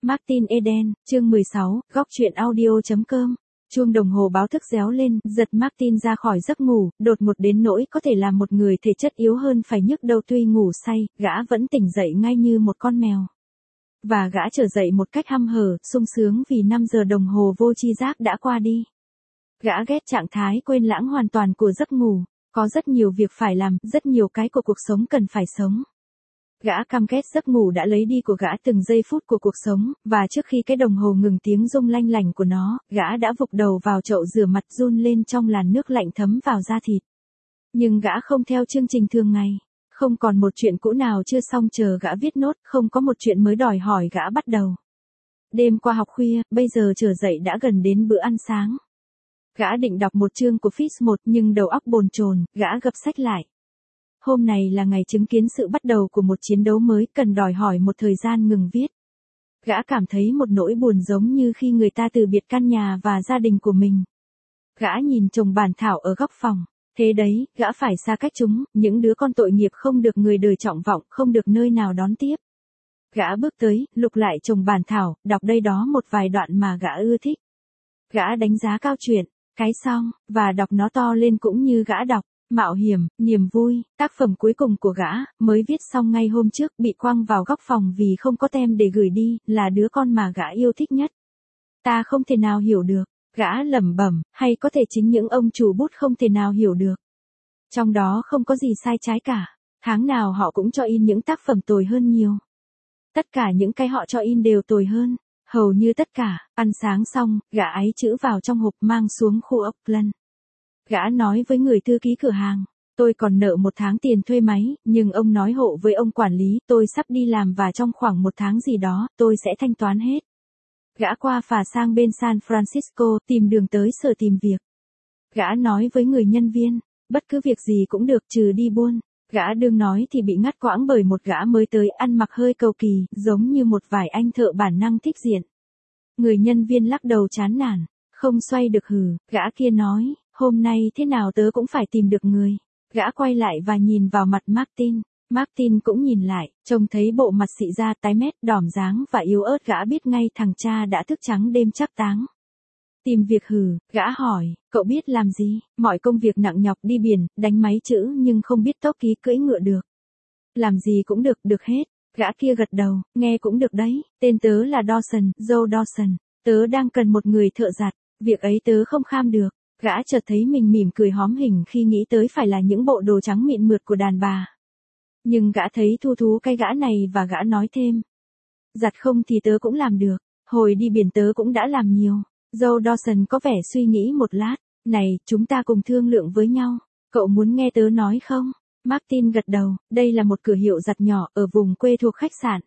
Martin Eden, chương 16, góc truyện audio.com. Chuông đồng hồ báo thức réo lên, giật Martin ra khỏi giấc ngủ, đột ngột đến nỗi có thể làm một người thể chất yếu hơn phải nhức đầu tuy ngủ say, gã vẫn tỉnh dậy ngay như một con mèo. Và gã trở dậy một cách hăm hở, sung sướng vì 5 giờ đồng hồ vô tri giác đã qua đi. Gã ghét trạng thái quên lãng hoàn toàn của giấc ngủ, có rất nhiều việc phải làm, rất nhiều cái của cuộc sống cần phải sống. Gã căm ghét giấc ngủ đã lấy đi của gã từng giây phút của cuộc sống, và trước khi cái đồng hồ ngừng tiếng rung lanh lảnh của nó, gã đã vụt đầu vào chậu rửa mặt run lên trong làn nước lạnh thấm vào da thịt. Nhưng gã không theo chương trình thường ngày. Không còn một chuyện cũ nào chưa xong chờ gã viết nốt, không có một chuyện mới đòi hỏi gã bắt đầu. Đêm qua học khuya, bây giờ trở dậy đã gần đến bữa ăn sáng. Gã định đọc một chương của Fish 1 nhưng đầu óc bồn chồn, gã gập sách lại. Hôm này là ngày chứng kiến sự bắt đầu của một chiến đấu mới, cần đòi hỏi một thời gian ngừng viết. Gã cảm thấy một nỗi buồn giống như khi người ta từ biệt căn nhà và gia đình của mình. Gã nhìn chồng bản thảo ở góc phòng. Thế đấy, gã phải xa cách chúng, những đứa con tội nghiệp không được người đời trọng vọng, không được nơi nào đón tiếp. Gã bước tới, lục lại chồng bản thảo, đọc đây đó một vài đoạn mà gã ưa thích. Gã đánh giá cao chuyện, cái xong, và đọc nó to lên cũng như gã đọc. Mạo hiểm, niềm vui, tác phẩm cuối cùng của gã, mới viết xong ngay hôm trước, bị quăng vào góc phòng vì không có tem để gửi đi, là đứa con mà gã yêu thích nhất. Ta không thể nào hiểu được, gã lẩm bẩm, hay có thể chính những ông chủ bút không thể nào hiểu được. Trong đó không có gì sai trái cả, tháng nào họ cũng cho in những tác phẩm tồi hơn nhiều. Tất cả những cái họ cho in đều tồi hơn, hầu như tất cả. Ăn sáng xong, gã áy chữ vào trong hộp mang xuống khu Auckland. Gã nói với người thư ký cửa hàng, tôi còn nợ 1 tháng tiền thuê máy, nhưng ông nói hộ với ông quản lý, tôi sắp đi làm và trong khoảng 1 tháng gì đó, tôi sẽ thanh toán hết. Gã qua phà sang bên San Francisco, tìm đường tới sở tìm việc. Gã nói với người nhân viên, bất cứ việc gì cũng được trừ đi buôn. Gã đương nói thì bị ngắt quãng bởi một gã mới tới ăn mặc hơi cầu kỳ, giống như một vài anh thợ bản năng thích diện. Người nhân viên lắc đầu chán nản, không xoay được hừ, gã kia nói, hôm nay thế nào tớ cũng phải tìm được người. Gã quay lại và nhìn vào mặt Martin. Martin cũng nhìn lại, trông thấy bộ mặt xị ra tái mét, đỏm dáng và yếu ớt, gã biết ngay thằng cha đã thức trắng đêm trác táng. Tìm việc hừ, gã hỏi, cậu biết làm gì? Mọi công việc nặng nhọc, đi biển, đánh máy chữ nhưng không biết tốc ký, cưỡi ngựa được. Làm gì cũng được, được hết. Gã kia gật đầu, nghe cũng được đấy, tên tớ là Dawson, Joe Dawson. Tớ đang cần một người thợ giặt, việc ấy tớ không kham được. Gã chợt thấy mình mỉm cười hóm hình khi nghĩ tới phải là những bộ đồ trắng mịn mượt của đàn bà. Nhưng gã thấy thu thú cái gã này và gã nói thêm. Giặt không thì tớ cũng làm được, hồi đi biển tớ cũng đã làm nhiều. Joe Dawson có vẻ suy nghĩ một lát, này, chúng ta cùng thương lượng với nhau, cậu muốn nghe tớ nói không? Martin gật đầu, đây là một cửa hiệu giặt nhỏ ở vùng quê thuộc khách sạn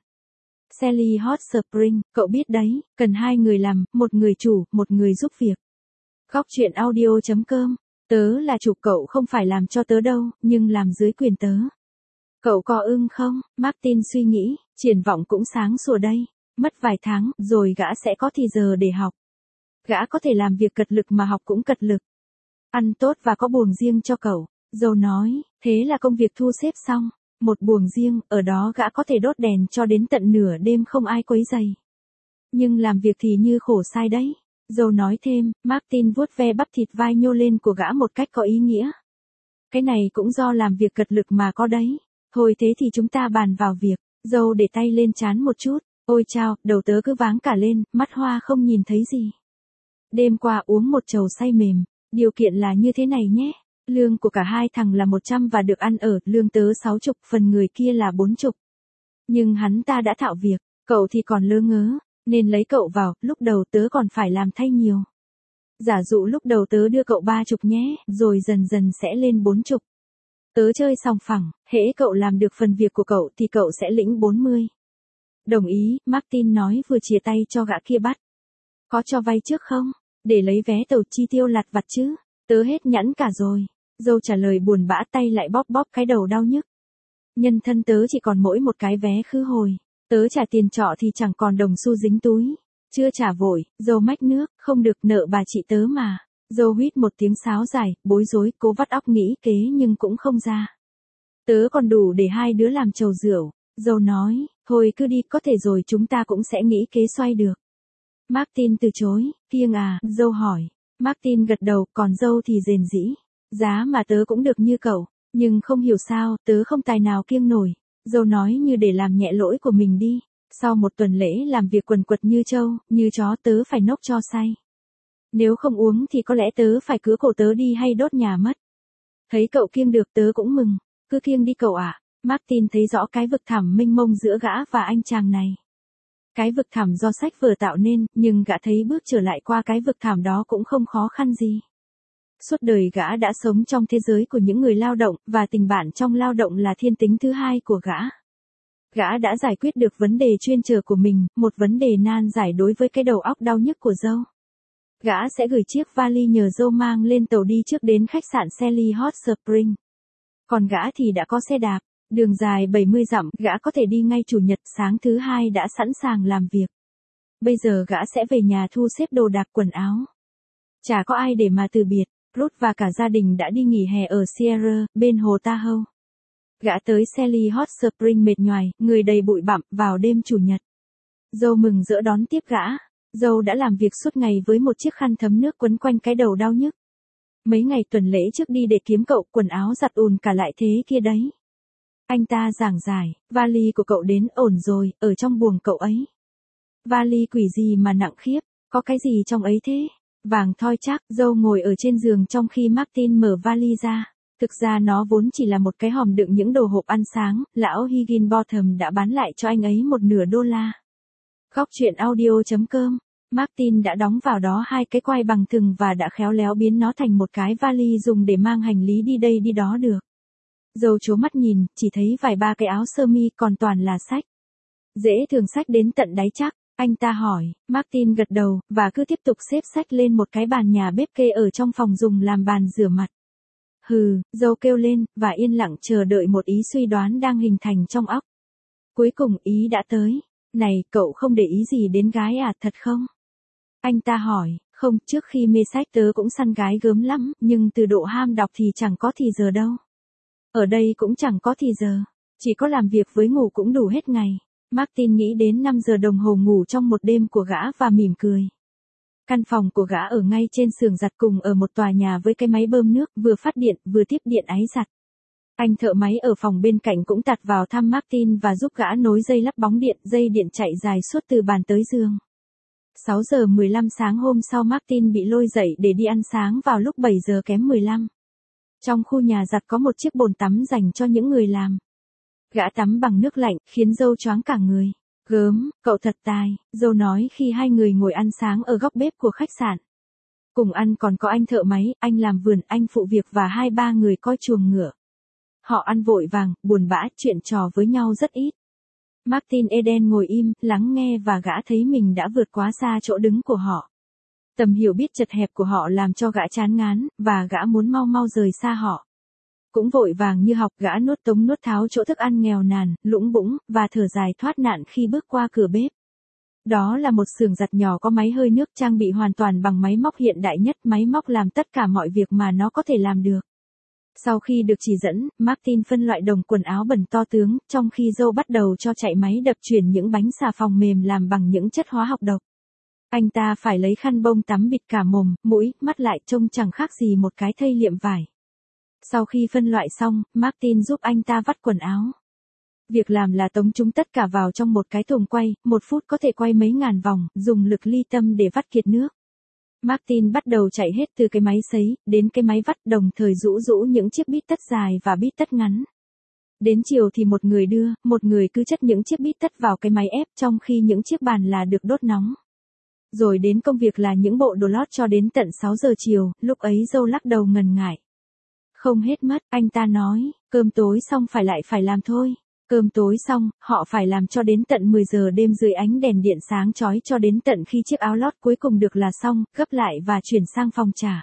Sally Hot Spring, cậu biết đấy, cần 2 người làm, một người chủ, một người giúp việc. Góc truyện audio.com, tớ là chủ, cậu không phải làm cho tớ đâu, nhưng làm dưới quyền tớ. Cậu có ưng không? Martin suy nghĩ, triển vọng cũng sáng sủa đây, mất vài tháng, rồi gã sẽ có thì giờ để học. Gã có thể làm việc cật lực mà học cũng cật lực. Ăn tốt và có buồng riêng cho cậu. Joe nói, thế là công việc thu xếp xong. Một buồng riêng, ở đó gã có thể đốt đèn cho đến tận nửa đêm không ai quấy rầy. Nhưng làm việc thì như khổ sai đấy. Joe nói thêm, Martin vuốt ve bắp thịt vai nhô lên của gã một cách có ý nghĩa. Cái này cũng do làm việc cật lực mà có đấy. Thôi thế thì chúng ta bàn vào việc. Joe để tay lên trán một chút. Ôi chao, đầu tớ cứ váng cả lên, mắt hoa không nhìn thấy gì. Đêm qua uống một chầu say mềm, điều kiện là như thế này nhé. Lương của cả hai thằng là 100 và được ăn ở, lương tớ 60, phần người kia là 40. Nhưng hắn ta đã thạo việc, cậu thì còn lơ ngớ, nên lấy cậu vào, lúc đầu tớ còn phải làm thay nhiều. Giả dụ lúc đầu tớ đưa cậu 30 nhé, rồi dần dần sẽ lên 40. Tớ chơi sòng phẳng, hễ cậu làm được phần việc của cậu thì cậu sẽ lĩnh 40. Đồng ý, Martin nói vừa chìa tay cho gã kia bắt. Có cho vay trước không? Để lấy vé tàu chi tiêu lặt vặt chứ. Tớ hết nhẵn cả rồi. Joe trả lời buồn bã, tay lại bóp bóp cái đầu đau nhức. Nhân thân tớ chỉ còn mỗi một cái vé khứ hồi. Tớ trả tiền trọ thì chẳng còn đồng xu dính túi. Chưa trả vội, Joe mách nước, không được, nợ bà chị tớ mà. Joe huýt một tiếng sáo dài, bối rối, cố vắt óc nghĩ kế nhưng cũng không ra. Tớ còn đủ để 2 đứa làm chầu rượu. Joe nói, Thôi cứ đi, có thể rồi chúng ta cũng sẽ nghĩ kế xoay được. Martin từ chối, kiêng à, dâu hỏi. Martin gật đầu, còn dâu thì rền rĩ. Giá mà tớ cũng được như cậu, nhưng không hiểu sao, tớ không tài nào kiêng nổi. Dâu nói như để làm nhẹ lỗi của mình đi. Sau một tuần lễ làm việc quần quật như trâu, như chó tớ phải nốc cho say. Nếu không uống thì có lẽ tớ phải cứa cổ tớ đi hay đốt nhà mất. Thấy cậu kiêng được tớ cũng mừng, cứ kiêng đi cậu ạ. Martin thấy rõ cái vực thẳm mênh mông giữa gã và anh chàng này. Cái vực thẳm do sách vở tạo nên, nhưng gã thấy bước trở lại qua cái vực thẳm đó cũng không khó khăn gì. Suốt đời gã đã sống trong thế giới của những người lao động, và tình bạn trong lao động là thiên tính thứ hai của gã. Gã đã giải quyết được vấn đề chuyên trở của mình, một vấn đề nan giải đối với cái đầu óc đau nhức của dâu. Gã sẽ gửi chiếc vali nhờ dâu mang lên tàu đi trước đến khách sạn Sally Hot Spring. Còn gã thì đã có xe đạp, đường dài 70 dặm, gã có thể đi ngay chủ nhật, sáng thứ hai đã sẵn sàng làm việc. Bây giờ gã sẽ về nhà thu xếp đồ đạc quần áo. Chả có ai để mà từ biệt, Ruth và cả gia đình đã đi nghỉ hè ở Sierra, bên hồ Tahoe. Gã tới Sally Hot Spring mệt nhoài, người đầy bụi bặm, vào đêm chủ nhật. Dâu mừng rỡ đón tiếp gã. Dâu đã làm việc suốt ngày với một chiếc khăn thấm nước quấn quanh cái đầu đau nhức. Mấy ngày tuần lễ trước đi để kiếm cậu, quần áo giặt ùn cả lại thế kia đấy. Anh ta giảng giải, vali của cậu đến ổn rồi, ở trong buồng cậu ấy. Vali quỷ gì mà nặng khiếp, có cái gì trong ấy thế? Vàng thoi chắc, dâu ngồi ở trên giường trong khi Martin mở vali ra. Thực ra nó vốn chỉ là một cái hòm đựng những đồ hộp ăn sáng, lão Higginbotham đã bán lại cho anh ấy $1.50. Góc truyện audio.com. Martin đã đóng vào đó 2 cái quai bằng thừng và đã khéo léo biến nó thành một cái vali dùng để mang hành lý đi đây đi đó được. Dâu chố mắt nhìn, chỉ thấy vài ba cái áo sơ mi còn toàn là sách. Dễ thường sách đến tận đáy chắc, anh ta hỏi. Martin gật đầu, và cứ tiếp tục xếp sách lên một cái bàn nhà bếp kê ở trong phòng dùng làm bàn rửa mặt. Hừ, dâu kêu lên, và yên lặng chờ đợi một ý suy đoán đang hình thành trong óc. Cuối cùng ý đã tới. Này, cậu không để ý gì đến gái à, thật không? Anh ta hỏi, không, trước khi mê sách tớ cũng săn gái gớm lắm, nhưng từ độ ham đọc thì chẳng có thì giờ đâu. Ở đây cũng chẳng có thì giờ, chỉ có làm việc với ngủ cũng đủ hết ngày. Martin nghĩ đến 5 giờ đồng hồ ngủ trong một đêm của gã và mỉm cười. Căn phòng của gã ở ngay trên xưởng giặt cùng ở một tòa nhà với cái máy bơm nước, vừa phát điện, vừa tiếp điện ái giặt. Anh thợ máy ở phòng bên cạnh cũng tạt vào thăm Martin và giúp gã nối dây lắp bóng điện, dây điện chạy dài suốt từ bàn tới giường. 6 giờ 15 sáng hôm sau Martin bị lôi dậy để đi ăn sáng vào lúc 7 giờ kém 15. Trong khu nhà giặt có một chiếc bồn tắm dành cho những người làm. Gã tắm bằng nước lạnh, khiến dâu choáng cả người. Gớm, cậu thật tài, dâu nói khi hai người ngồi ăn sáng ở góc bếp của khách sạn. Cùng ăn còn có anh thợ máy, anh làm vườn, anh phụ việc và 2-3 người coi chuồng ngựa. Họ ăn vội vàng, buồn bã, chuyện trò với nhau rất ít. Martin Eden ngồi im, lắng nghe và gã thấy mình đã vượt quá xa chỗ đứng của họ. Tầm hiểu biết chật hẹp của họ làm cho gã chán ngán, và gã muốn mau mau rời xa họ. Cũng vội vàng như học, gã nuốt tống nuốt tháo chỗ thức ăn nghèo nàn, lũng bũng, và thở dài thoát nạn khi bước qua cửa bếp. Đó là một xưởng giặt nhỏ có máy hơi nước trang bị hoàn toàn bằng máy móc hiện đại nhất, máy móc làm tất cả mọi việc mà nó có thể làm được. Sau khi được chỉ dẫn, Martin phân loại đống quần áo bẩn to tướng, trong khi dâu bắt đầu cho chạy máy đập chuyển những bánh xà phòng mềm làm bằng những chất hóa học độc. Anh ta phải lấy khăn bông tắm bịt cả mồm, mũi, mắt lại trông chẳng khác gì một cái thây liệm vải. Sau khi phân loại xong, Martin giúp anh ta vắt quần áo. Việc làm là tống chúng tất cả vào trong một cái thùng quay, 1 phút có thể quay mấy ngàn vòng, dùng lực ly tâm để vắt kiệt nước. Martin bắt đầu chạy hết từ cái máy sấy, đến cái máy vắt, đồng thời rũ những chiếc bít tất dài và bít tất ngắn. Đến chiều thì một người đưa, một người cứ chất những chiếc bít tất vào cái máy ép, trong khi những chiếc bàn là được đốt nóng. Rồi đến công việc là những bộ đồ lót cho đến tận 6 giờ chiều, lúc ấy dâu lắc đầu ngần ngại. Không hết mất, anh ta nói, cơm tối xong phải làm thôi. Cơm tối xong, họ phải làm cho đến tận 10 giờ đêm dưới ánh đèn điện sáng chói cho đến tận khi chiếc áo lót cuối cùng được là xong, gấp lại và chuyển sang phòng trả.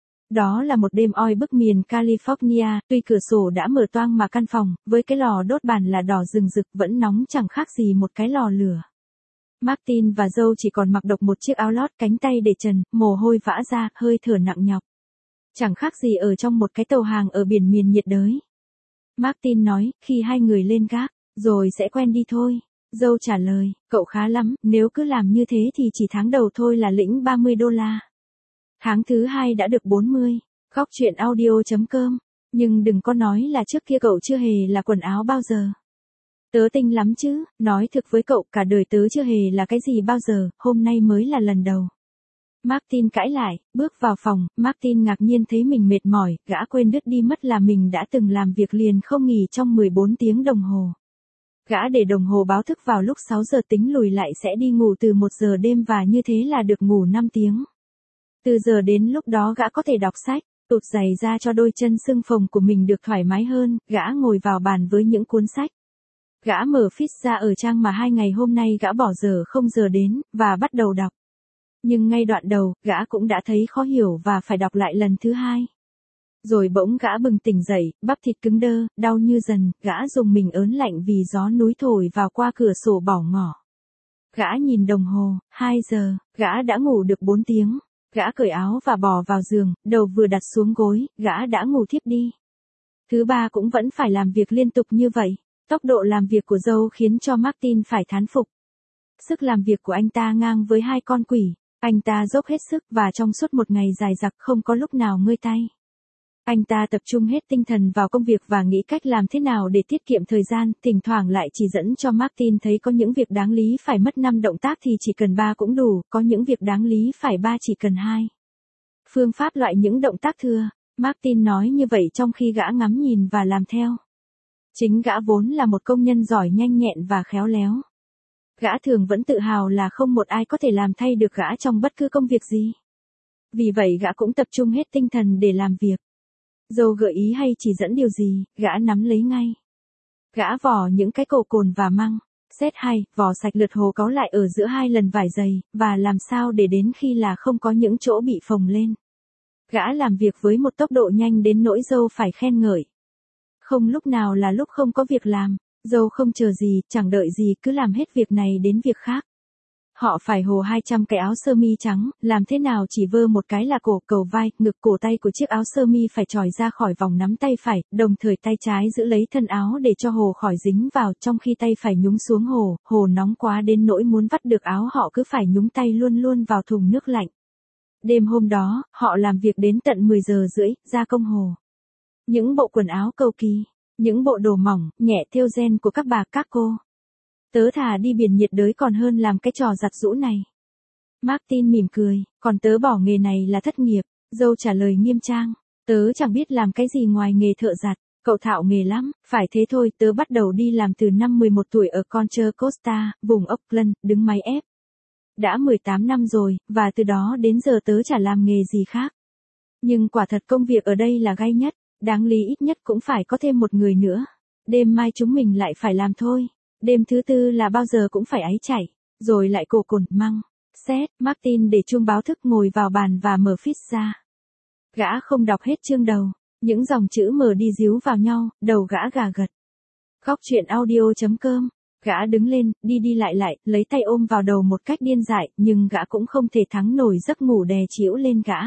Đó là một đêm oi bức miền California, tuy cửa sổ đã mở toang mà căn phòng, với cái lò đốt bàn là đỏ rừng rực vẫn nóng chẳng khác gì một cái lò lửa. Martin và dâu chỉ còn mặc độc một chiếc áo lót, cánh tay để trần, mồ hôi vã ra, hơi thở nặng nhọc. Chẳng khác gì ở trong một cái tàu hàng ở biển miền nhiệt đới. Martin nói, khi hai người lên gác, rồi sẽ quen đi thôi. Dâu trả lời, cậu khá lắm, nếu cứ làm như thế thì chỉ tháng đầu thôi là lĩnh $30. Tháng thứ hai đã được 40. Góc chuyện audio.com. Nhưng đừng có nói là trước kia cậu chưa hề là quần áo bao giờ. Tớ tinh lắm chứ, nói thực với cậu cả đời tớ chưa hề là cái gì bao giờ, hôm nay mới là lần đầu. Martin cãi lại, bước vào phòng, Martin ngạc nhiên thấy mình mệt mỏi, gã quên đứt đi mất là mình đã từng làm việc liền không nghỉ trong 14 tiếng đồng hồ. Gã để đồng hồ báo thức vào lúc 6 giờ tính lùi lại sẽ đi ngủ từ 1 giờ đêm và như thế là được ngủ 5 tiếng. Từ giờ đến lúc đó gã có thể đọc sách, tụt giày ra cho đôi chân sưng phồng của mình được thoải mái hơn, gã ngồi vào bàn với những cuốn sách. Gã mở feed ra ở trang mà 2 ngày hôm nay gã bỏ giờ không giờ đến, và bắt đầu đọc. Nhưng ngay đoạn đầu, gã cũng đã thấy khó hiểu và phải đọc lại lần thứ hai. Rồi bỗng gã bừng tỉnh dậy, bắp thịt cứng đơ, đau như dần, gã dùng mình ớn lạnh vì gió núi thổi vào qua cửa sổ bỏ ngỏ. Gã nhìn đồng hồ, 2 giờ, gã đã ngủ được 4 tiếng. Gã cởi áo và bò vào giường, đầu vừa đặt xuống gối, gã đã ngủ thiếp đi. Thứ ba cũng vẫn phải làm việc liên tục như vậy. Tốc độ làm việc của dâu khiến cho Martin phải thán phục. Sức làm việc của anh ta ngang với 2 con quỷ. Anh ta dốc hết sức và trong suốt một ngày dài dặc không có lúc nào ngơi tay. Anh ta tập trung hết tinh thần vào công việc và nghĩ cách làm thế nào để tiết kiệm thời gian, thỉnh thoảng lại chỉ dẫn cho Martin thấy có những việc đáng lý phải mất 5 động tác thì chỉ cần 3 cũng đủ, có những việc đáng lý phải 3 chỉ cần 2. Phương pháp loại những động tác thừa, Martin nói như vậy trong khi gã ngắm nhìn và làm theo. Chính gã vốn là một công nhân giỏi nhanh nhẹn và khéo léo. Gã thường vẫn tự hào là không một ai có thể làm thay được gã trong bất cứ công việc gì. Vì vậy gã cũng tập trung hết tinh thần để làm việc. Dâu gợi ý hay chỉ dẫn điều gì, gã nắm lấy ngay. Gã vò những cái cổ cồn và măng. Set 2, vò sạch lượt hồ cáu lại ở giữa 2 lần vải dày, và làm sao để đến khi là không có những chỗ bị phồng lên. Gã làm việc với một tốc độ nhanh đến nỗi dâu phải khen ngợi. Không lúc nào là lúc không có việc làm, dâu không chờ gì, chẳng đợi gì cứ làm hết việc này đến việc khác. Họ phải hồ 200 cái áo sơ mi trắng, làm thế nào chỉ vơ một cái là cổ, cầu vai, ngực, cổ tay của chiếc áo sơ mi phải tròi ra khỏi vòng nắm tay phải, đồng thời tay trái giữ lấy thân áo để cho hồ khỏi dính vào, trong khi tay phải nhúng xuống hồ nóng quá đến nỗi muốn vắt được áo họ cứ phải nhúng tay luôn luôn vào thùng nước lạnh. Đêm hôm đó, họ làm việc đến tận 10 giờ rưỡi, ra công hồ. Những bộ quần áo cầu kỳ, những bộ đồ mỏng, nhẹ thêu ren của các bà các cô. Tớ thà đi biển nhiệt đới còn hơn làm cái trò giặt giũ này. Martin mỉm cười, còn tớ bỏ nghề này là thất nghiệp. Dâu trả lời nghiêm trang, tớ chẳng biết làm cái gì ngoài nghề thợ giặt. Cậu thạo nghề lắm, phải thế thôi. Tớ bắt đầu đi làm từ năm 11 tuổi ở Contra Costa, vùng Auckland, đứng máy ép. Đã 18 năm rồi, và từ đó đến giờ tớ chả làm nghề gì khác. Nhưng quả thật công việc ở đây là gay nhất, đáng lý ít nhất cũng phải có thêm một người nữa. Đêm mai chúng mình lại phải làm thôi. Đêm thứ tư là bao giờ cũng phải áy chảy, rồi lại cổ cồn, măng. Set, Martin để chuông báo thức ngồi vào bàn và mở feed ra. Gã không đọc hết chương đầu, những dòng chữ mở đi díu vào nhau, đầu gã gà gật. Góc chuyện audio.com. Gã đứng lên, đi đi lại, lấy tay ôm vào đầu một cách điên dại, nhưng gã cũng không thể thắng nổi giấc ngủ đè trĩu lên gã.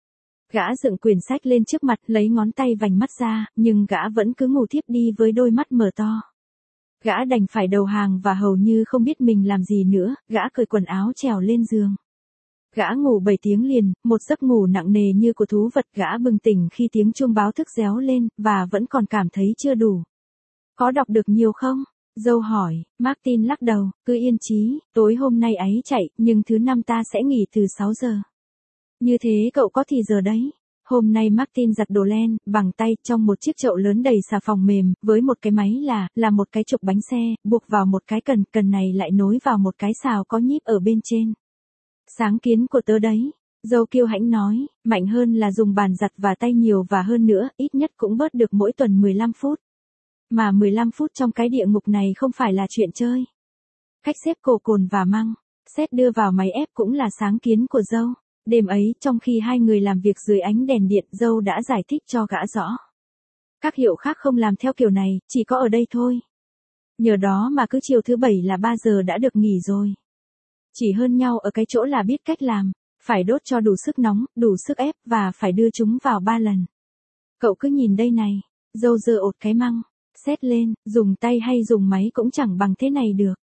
Gã dựng quyển sách lên trước mặt, lấy ngón tay vành mắt ra, nhưng gã vẫn cứ ngủ thiếp đi với đôi mắt mở to. Gã đành phải đầu hàng và hầu như không biết mình làm gì nữa, gã cởi quần áo trèo lên giường. Gã ngủ 7 tiếng liền, một giấc ngủ nặng nề như của thú vật. Gã bừng tỉnh khi tiếng chuông báo thức réo lên, và vẫn còn cảm thấy chưa đủ. Có đọc được nhiều không? Dâu hỏi. Martin lắc đầu, cứ yên chí, tối hôm nay áy chạy, nhưng thứ năm ta sẽ nghỉ từ 6 giờ. Như thế cậu có thì giờ đấy. Hôm nay Martin giặt đồ len, bằng tay, trong một chiếc chậu lớn đầy xà phòng mềm, với một cái máy là một cái trục bánh xe, buộc vào một cái cần này lại nối vào một cái xào có nhíp ở bên trên. Sáng kiến của tớ đấy. Dâu kiêu hãnh nói, mạnh hơn là dùng bàn giặt và tay nhiều và hơn nữa, ít nhất cũng bớt được mỗi tuần 15 phút. Mà 15 phút trong cái địa ngục này không phải là chuyện chơi. Cách xếp cổ cồn và măng, Set đưa vào máy ép cũng là sáng kiến của dâu. Đêm ấy, trong khi hai người làm việc dưới ánh đèn điện, dâu đã giải thích cho gã rõ. Các hiệu khác không làm theo kiểu này, chỉ có ở đây thôi. Nhờ đó mà cứ chiều thứ 7 là 3 giờ đã được nghỉ rồi. Chỉ hơn nhau ở cái chỗ là biết cách làm, phải đốt cho đủ sức nóng, đủ sức ép và phải đưa chúng vào 3 lần. Cậu cứ nhìn đây này, dâu giơ ột cái măng, Set lên, dùng tay hay dùng máy cũng chẳng bằng thế này được.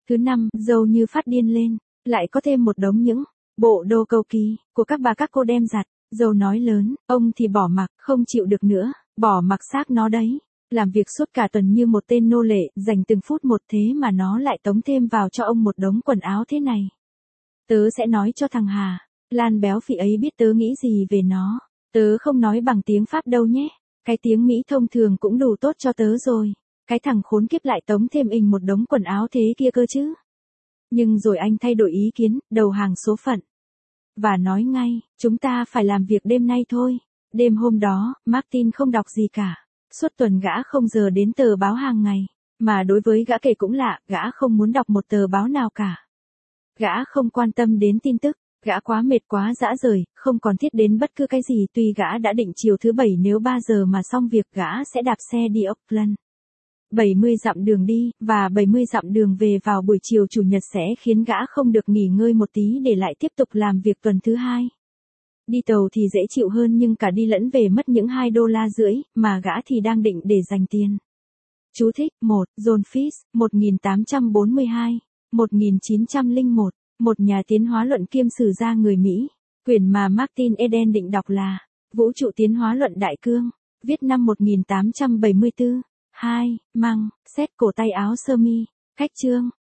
Thứ năm, dâu như phát điên lên, lại có thêm một đống những bộ đồ cầu kỳ của các bà các cô đem giặt. Dâu nói lớn, ông thì bỏ mặc, không chịu được nữa, bỏ mặc xác nó đấy. Làm việc suốt cả tuần như một tên nô lệ, dành từng phút một thế mà nó lại tống thêm vào cho ông một đống quần áo thế này. Tớ sẽ nói cho thằng Hà Lan béo phì ấy biết tớ nghĩ gì về nó. Tớ không nói bằng tiếng Pháp đâu nhé. Cái tiếng Mỹ thông thường cũng đủ tốt cho tớ rồi. Cái thằng khốn kiếp lại tống thêm một đống quần áo thế kia cơ chứ. Nhưng rồi anh thay đổi ý kiến, đầu hàng số phận. Và nói ngay, chúng ta phải làm việc đêm nay thôi. Đêm hôm đó, Martin không đọc gì cả. Suốt tuần gã không giờ đến tờ báo hàng ngày. Mà đối với gã kể cũng lạ, gã không muốn đọc một tờ báo nào cả. Gã không quan tâm đến tin tức. Gã quá mệt quá dã rời, không còn thiết đến bất cứ cái gì. Tuy gã đã định chiều thứ Bảy nếu 3 giờ mà xong việc gã sẽ đạp xe đi Auckland. 70 dặm đường đi, và 70 dặm đường về vào buổi chiều Chủ nhật sẽ khiến gã không được nghỉ ngơi một tí để lại tiếp tục làm việc tuần thứ hai. Đi tàu thì dễ chịu hơn nhưng cả đi lẫn về mất những $2.50, mà gã thì đang định để dành tiền. Chú thích, 1. John Fish, 1842, 1901, một nhà tiến hóa luận kiêm sử gia người Mỹ. Quyển mà Martin Eden định đọc là Vũ trụ tiến hóa luận đại cương, viết năm 1874. 2. Măng, xét cổ tay áo sơ mi. Khách chương.